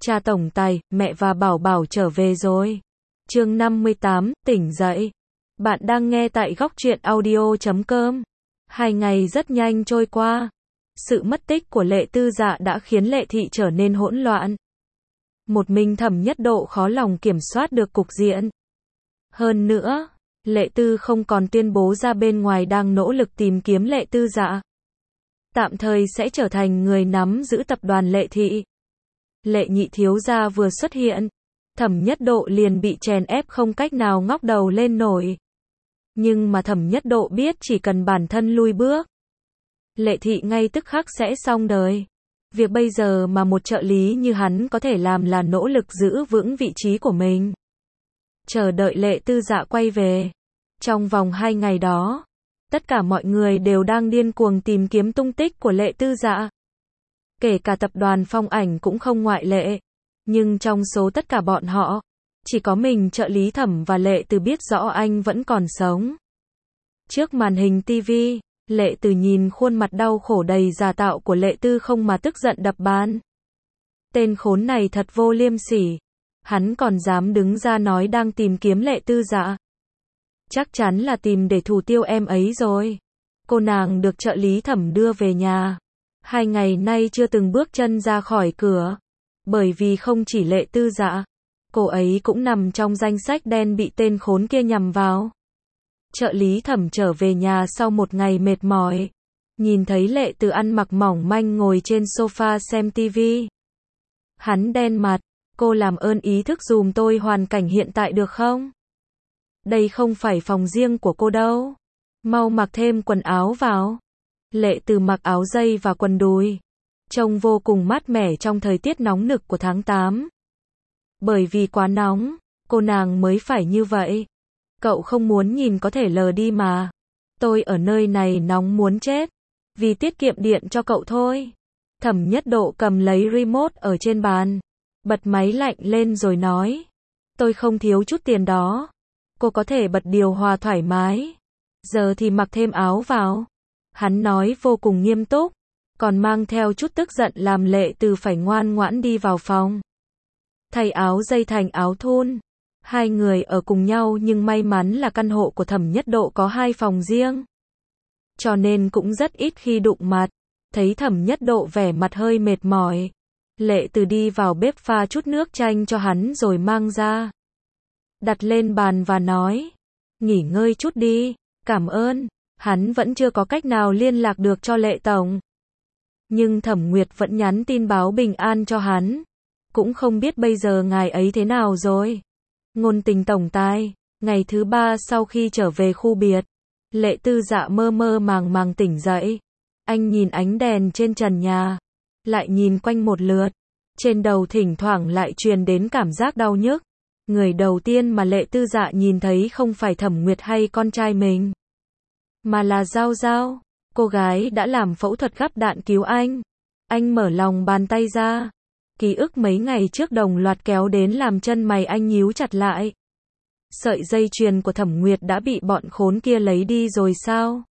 Cha tổng tài, mẹ và Bảo Bảo trở về rồi. Chương 58, tỉnh dậy. Bạn đang nghe tại góc truyện audio.com. 2 ngày rất nhanh trôi qua. Sự mất tích của Lệ Tư Dạ đã khiến Lệ Thị trở nên hỗn loạn. Một mình Thẩm Nhất Độ khó lòng kiểm soát được cục diện. Hơn nữa, Lệ Tư không còn tuyên bố ra bên ngoài đang nỗ lực tìm kiếm Lệ Tư Dạ. Tạm thời sẽ trở thành người nắm giữ tập đoàn Lệ Thị. Lệ nhị thiếu gia vừa xuất hiện, Thẩm Nhất Độ liền bị chèn ép không cách nào ngóc đầu lên nổi. Nhưng mà Thẩm Nhất Độ biết chỉ cần bản thân lui bước, Lệ Thị ngay tức khắc sẽ xong đời. Việc bây giờ mà một trợ lý như hắn có thể làm là nỗ lực giữ vững vị trí của mình. Chờ đợi Lệ Tư Dạ quay về. Trong vòng 2 ngày đó, tất cả mọi người đều đang điên cuồng tìm kiếm tung tích của Lệ Tư Dạ. Kể cả tập đoàn Phong Ảnh cũng không ngoại lệ. Nhưng trong số tất cả bọn họ, chỉ có mình trợ lý Thẩm và Lệ Từ biết rõ anh vẫn còn sống. Trước màn hình TV, Lệ Từ nhìn khuôn mặt đau khổ đầy giả tạo của Lệ Tư không mà tức giận đập bàn. Tên khốn này thật vô liêm sỉ. Hắn còn dám đứng ra nói đang tìm kiếm Lệ Tư Dạ. Chắc chắn là tìm để thủ tiêu em ấy rồi. Cô nàng được trợ lý Thẩm đưa về nhà. 2 ngày nay chưa từng bước chân ra khỏi cửa. Bởi vì không chỉ Lệ Tư Dạ, cô ấy cũng nằm trong danh sách đen bị tên khốn kia nhằm vào. Trợ lý Thẩm trở về nhà sau một ngày mệt mỏi. Nhìn thấy Lệ Từ ăn mặc mỏng manh ngồi trên sofa xem tivi. Hắn đen mặt, cô làm ơn ý thức dùm tôi hoàn cảnh hiện tại được không? Đây không phải phòng riêng của cô đâu. Mau mặc thêm quần áo vào. Lệ Từ mặc áo dây và quần đùi. Trông vô cùng mát mẻ trong thời tiết nóng nực của tháng 8. Bởi vì quá nóng, cô nàng mới phải như vậy. Cậu không muốn nhìn có thể lờ đi mà. Tôi ở nơi này nóng muốn chết. Vì tiết kiệm điện cho cậu thôi. Thẩm Nhất Độ cầm lấy remote ở trên bàn. Bật máy lạnh lên rồi nói. Tôi không thiếu chút tiền đó. Cô có thể bật điều hòa thoải mái. Giờ thì mặc thêm áo vào. Hắn nói vô cùng nghiêm túc. Còn mang theo chút tức giận làm Lệ Từ phải ngoan ngoãn đi vào phòng. Thay áo dây thành áo thun. 2 người ở cùng nhau nhưng may mắn là căn hộ của Thẩm Nhất Độ có 2 phòng riêng. Cho nên cũng rất ít khi đụng mặt. Thấy Thẩm Nhất Độ vẻ mặt hơi mệt mỏi. Lệ Từ đi vào bếp pha chút nước chanh cho hắn rồi mang ra. Đặt lên bàn và nói. Nghỉ ngơi chút đi, cảm ơn. Hắn vẫn chưa có cách nào liên lạc được cho Lệ Tổng. Nhưng Thẩm Nguyệt vẫn nhắn tin báo bình an cho hắn. Cũng không biết bây giờ ngài ấy thế nào rồi. Ngôn Tình tổng tài, ngày thứ 3 sau khi trở về khu biệt. Lệ Tư Dạ mơ mơ màng màng tỉnh dậy. Anh nhìn ánh đèn trên trần nhà. Lại nhìn quanh một lượt. Trên đầu thỉnh thoảng lại truyền đến cảm giác đau nhức. Người đầu tiên mà Lệ Tư Dạ nhìn thấy không phải Thẩm Nguyệt hay con trai mình. Mà là Giao Giao. Cô gái đã làm phẫu thuật gắp đạn cứu anh. Anh mở lòng bàn tay ra. Ký ức mấy ngày trước đồng loạt kéo đến làm chân mày anh nhíu chặt lại. Sợi dây chuyền của Thẩm Nguyệt đã bị bọn khốn kia lấy đi rồi sao?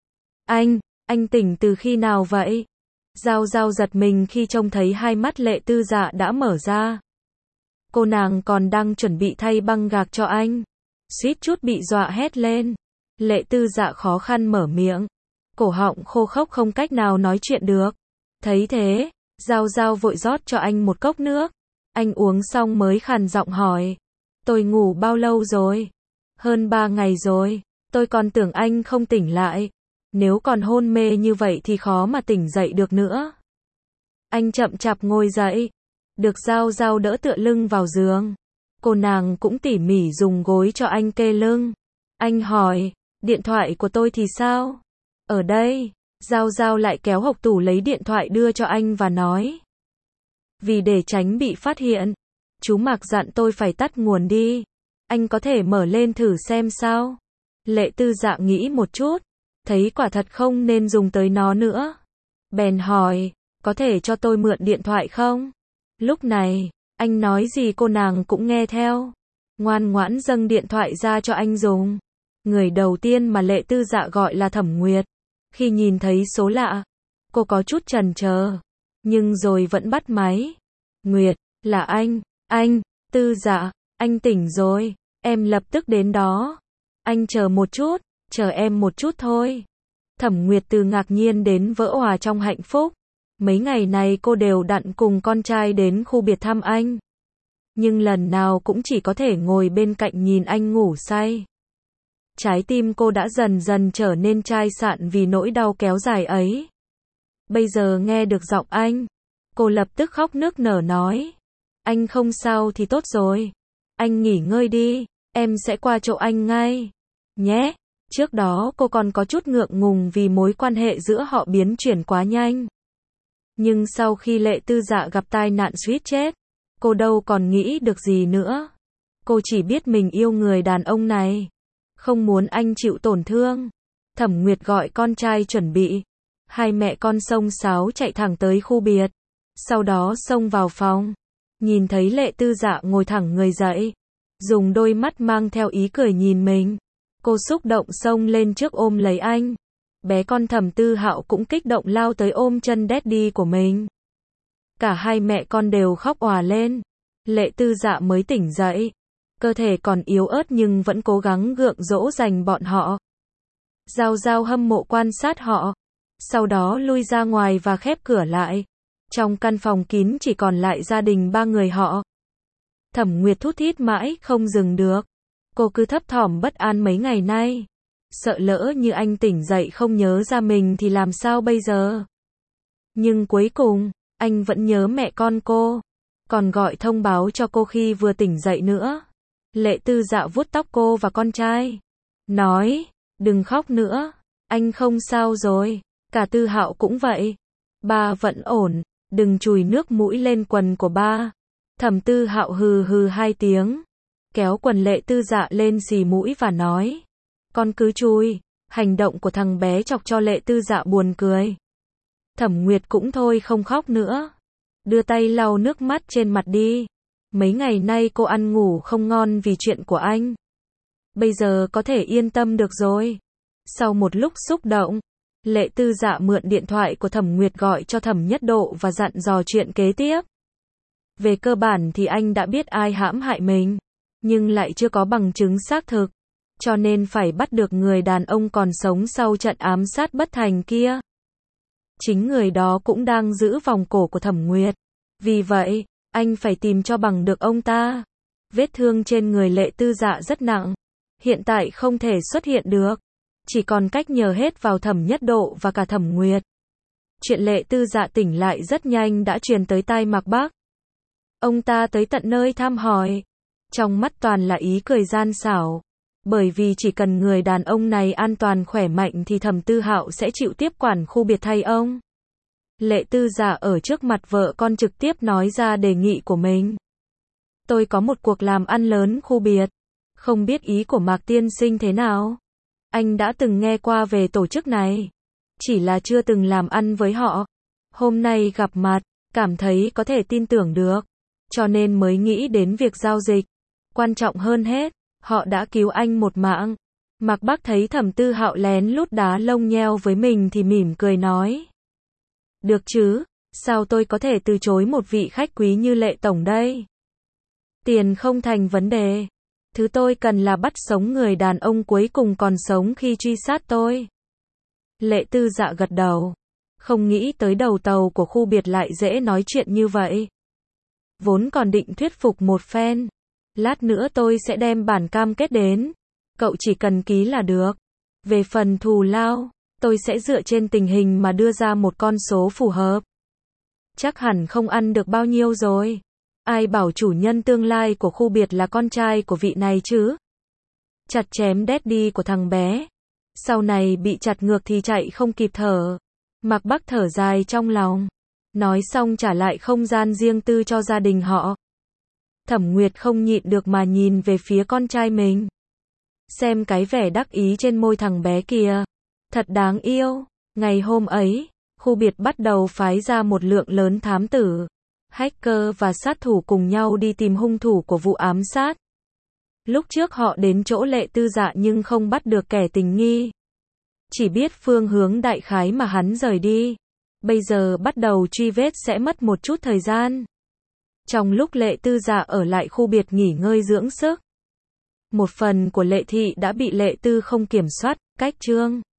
Anh tỉnh từ khi nào vậy? Giao Giao giật mình khi trông thấy hai mắt Lệ Tư Dạ đã mở ra. Cô nàng còn đang chuẩn bị thay băng gạc cho anh. Suýt chút bị dọa hét lên. Lệ Tư Dạ khó khăn mở miệng. Cổ họng khô khốc không cách nào nói chuyện được. Thấy thế, Giao Giao vội rót cho anh một cốc nước. Anh uống xong mới khàn giọng hỏi. Tôi ngủ bao lâu rồi? Hơn 3 ngày rồi. Tôi còn tưởng anh không tỉnh lại. Nếu còn hôn mê như vậy thì khó mà tỉnh dậy được nữa. Anh chậm chạp ngồi dậy. Được Giao Giao đỡ tựa lưng vào giường. Cô nàng cũng tỉ mỉ dùng gối cho anh kê lưng. Anh hỏi, điện thoại của tôi thì sao? Ở đây. Giao Giao lại kéo hộc tủ lấy điện thoại đưa cho anh và nói. Vì để tránh bị phát hiện, chú Mạc dặn tôi phải tắt nguồn đi. Anh có thể mở lên thử xem sao? Lệ Tư Dạ nghĩ một chút. Thấy quả thật không nên dùng tới nó nữa. Bèn hỏi, có thể cho tôi mượn điện thoại không? Lúc này, anh nói gì cô nàng cũng nghe theo. Ngoan ngoãn dâng điện thoại ra cho anh dùng. Người đầu tiên mà Lệ Tư Dạ gọi là Thẩm Nguyệt. Khi nhìn thấy số lạ, cô có chút chần chờ, nhưng rồi vẫn bắt máy. Nguyệt, Là anh, Tư Dạ, anh tỉnh rồi, em lập tức đến đó. Anh chờ một chút, chờ em một chút thôi. Thẩm Nguyệt từ ngạc nhiên đến vỡ òa trong hạnh phúc. Mấy ngày này cô đều đặn cùng con trai đến khu biệt thăm anh. Nhưng lần nào cũng chỉ có thể ngồi bên cạnh nhìn anh ngủ say. Trái tim cô đã dần dần trở nên chai sạn vì nỗi đau kéo dài ấy. Bây giờ nghe được giọng anh, cô lập tức khóc nức nở nói. Anh không sao thì tốt rồi. Anh nghỉ ngơi đi, em sẽ qua chỗ anh ngay. Nhé. Trước đó cô còn có chút ngượng ngùng vì mối quan hệ giữa họ biến chuyển quá nhanh. Nhưng sau khi Lệ Tư Dạ gặp tai nạn suýt chết, cô đâu còn nghĩ được gì nữa. Cô chỉ biết mình yêu người đàn ông này, không muốn anh chịu tổn thương. Thẩm Nguyệt gọi con trai chuẩn bị. Hai mẹ con xông xáo chạy thẳng tới khu biệt. Sau đó xông vào phòng. Nhìn thấy Lệ Tư Dạ ngồi thẳng người dậy, dùng đôi mắt mang theo ý cười nhìn mình. Cô xúc động xông lên trước ôm lấy anh. Bé con Thẩm Tư Hạo cũng kích động lao tới ôm chân daddy của mình. Cả hai mẹ con đều khóc òa lên. Lệ Tư Dạ mới tỉnh dậy. Cơ thể còn yếu ớt nhưng vẫn cố gắng gượng dỗ dành bọn họ. Giao Giao hâm mộ quan sát họ. Sau đó lui ra ngoài và khép cửa lại. Trong căn phòng kín chỉ còn lại gia đình ba người họ. Thẩm Nguyệt thút thít mãi không dừng được. Cô cứ thấp thỏm bất an mấy ngày nay. Sợ lỡ như anh tỉnh dậy không nhớ ra mình thì làm sao bây giờ. Nhưng cuối cùng, anh vẫn nhớ mẹ con cô. Còn gọi thông báo cho cô khi vừa tỉnh dậy nữa. Lệ Tư Dạ vuốt tóc cô và con trai. Nói, đừng khóc nữa. Anh không sao rồi. Cả Tư Hạo cũng vậy. Ba vẫn ổn. Đừng chùi nước mũi lên quần của ba. Thẩm Tư Hạo hừ hừ hai tiếng. Kéo quần Lệ Tư Dạ lên xì mũi và nói. Con cứ chui. Hành động của thằng bé chọc cho Lệ Tư Dạ buồn cười. Thẩm Nguyệt cũng thôi không khóc nữa. Đưa tay lau nước mắt trên mặt đi. Mấy ngày nay cô ăn ngủ không ngon vì chuyện của anh. Bây giờ có thể yên tâm được rồi. Sau một lúc xúc động, Lệ Tư Dạ mượn điện thoại của Thẩm Nguyệt gọi cho Thẩm Nhất Độ và dặn dò chuyện kế tiếp. Về cơ bản thì anh đã biết ai hãm hại mình, nhưng lại chưa có bằng chứng xác thực, cho nên phải bắt được người đàn ông còn sống sau trận ám sát bất thành kia. Chính người đó cũng đang giữ vòng cổ của Thẩm Nguyệt. Vì vậy, anh phải tìm cho bằng được ông ta. Vết thương trên người Lệ Tư Dạ rất nặng, hiện tại không thể xuất hiện được. Chỉ còn cách nhờ hết vào Thẩm Nhất Độ và cả Thẩm Nguyệt. Chuyện Lệ Tư Dạ tỉnh lại rất nhanh đã truyền tới tai Mạc Bắc. Ông ta tới tận nơi thăm hỏi. Trong mắt toàn là ý cười gian xảo. Bởi vì chỉ cần người đàn ông này an toàn khỏe mạnh thì Thẩm Tư Hạo sẽ chịu tiếp quản khu biệt thay ông. Lệ Tư Dạ ở trước mặt vợ con trực tiếp nói ra đề nghị của mình. Tôi có một cuộc làm ăn lớn khu biệt. Không biết ý của Mạc tiên sinh thế nào? Anh đã từng nghe qua về tổ chức này. Chỉ là chưa từng làm ăn với họ. Hôm nay gặp mặt, cảm thấy có thể tin tưởng được. Cho nên mới nghĩ đến việc giao dịch. Quan trọng hơn hết, họ đã cứu anh một mạng. Mạc Bắc thấy Thẩm Tư Hạo lén lút đá lông nheo với mình thì mỉm cười nói. Được chứ, sao tôi có thể từ chối một vị khách quý như Lệ Tổng đây? Tiền không thành vấn đề. Thứ tôi cần là bắt sống người đàn ông cuối cùng còn sống khi truy sát tôi. Lệ Tư Dạ gật đầu. Không nghĩ tới đầu tàu của khu biệt lại dễ nói chuyện như vậy. Vốn còn định thuyết phục một phen. Lát nữa tôi sẽ đem bản cam kết đến. Cậu chỉ cần ký là được. Về phần thù lao, tôi sẽ dựa trên tình hình mà đưa ra một con số phù hợp. Chắc hẳn không ăn được bao nhiêu rồi. Ai bảo chủ nhân tương lai của khu biệt là con trai của vị này chứ? Chặt chém daddy của thằng bé. Sau này bị chặt ngược thì chạy không kịp thở. Mạc Bắc thở dài trong lòng. Nói xong trả lại không gian riêng tư cho gia đình họ. Thẩm Nguyệt không nhịn được mà nhìn về phía con trai mình. Xem cái vẻ đắc ý trên môi thằng bé kìa. Thật đáng yêu. Ngày hôm ấy, khu biệt bắt đầu phái ra một lượng lớn thám tử, hacker và sát thủ cùng nhau đi tìm hung thủ của vụ ám sát. Lúc trước họ đến chỗ Lệ Tư Dạ nhưng không bắt được kẻ tình nghi. Chỉ biết phương hướng đại khái mà hắn rời đi. Bây giờ bắt đầu truy vết sẽ mất một chút thời gian. Trong lúc Lệ Tư Dạ ở lại khu biệt nghỉ ngơi dưỡng sức, một phần của Lệ Thị đã bị Lệ Tư không kiểm soát, cách Trương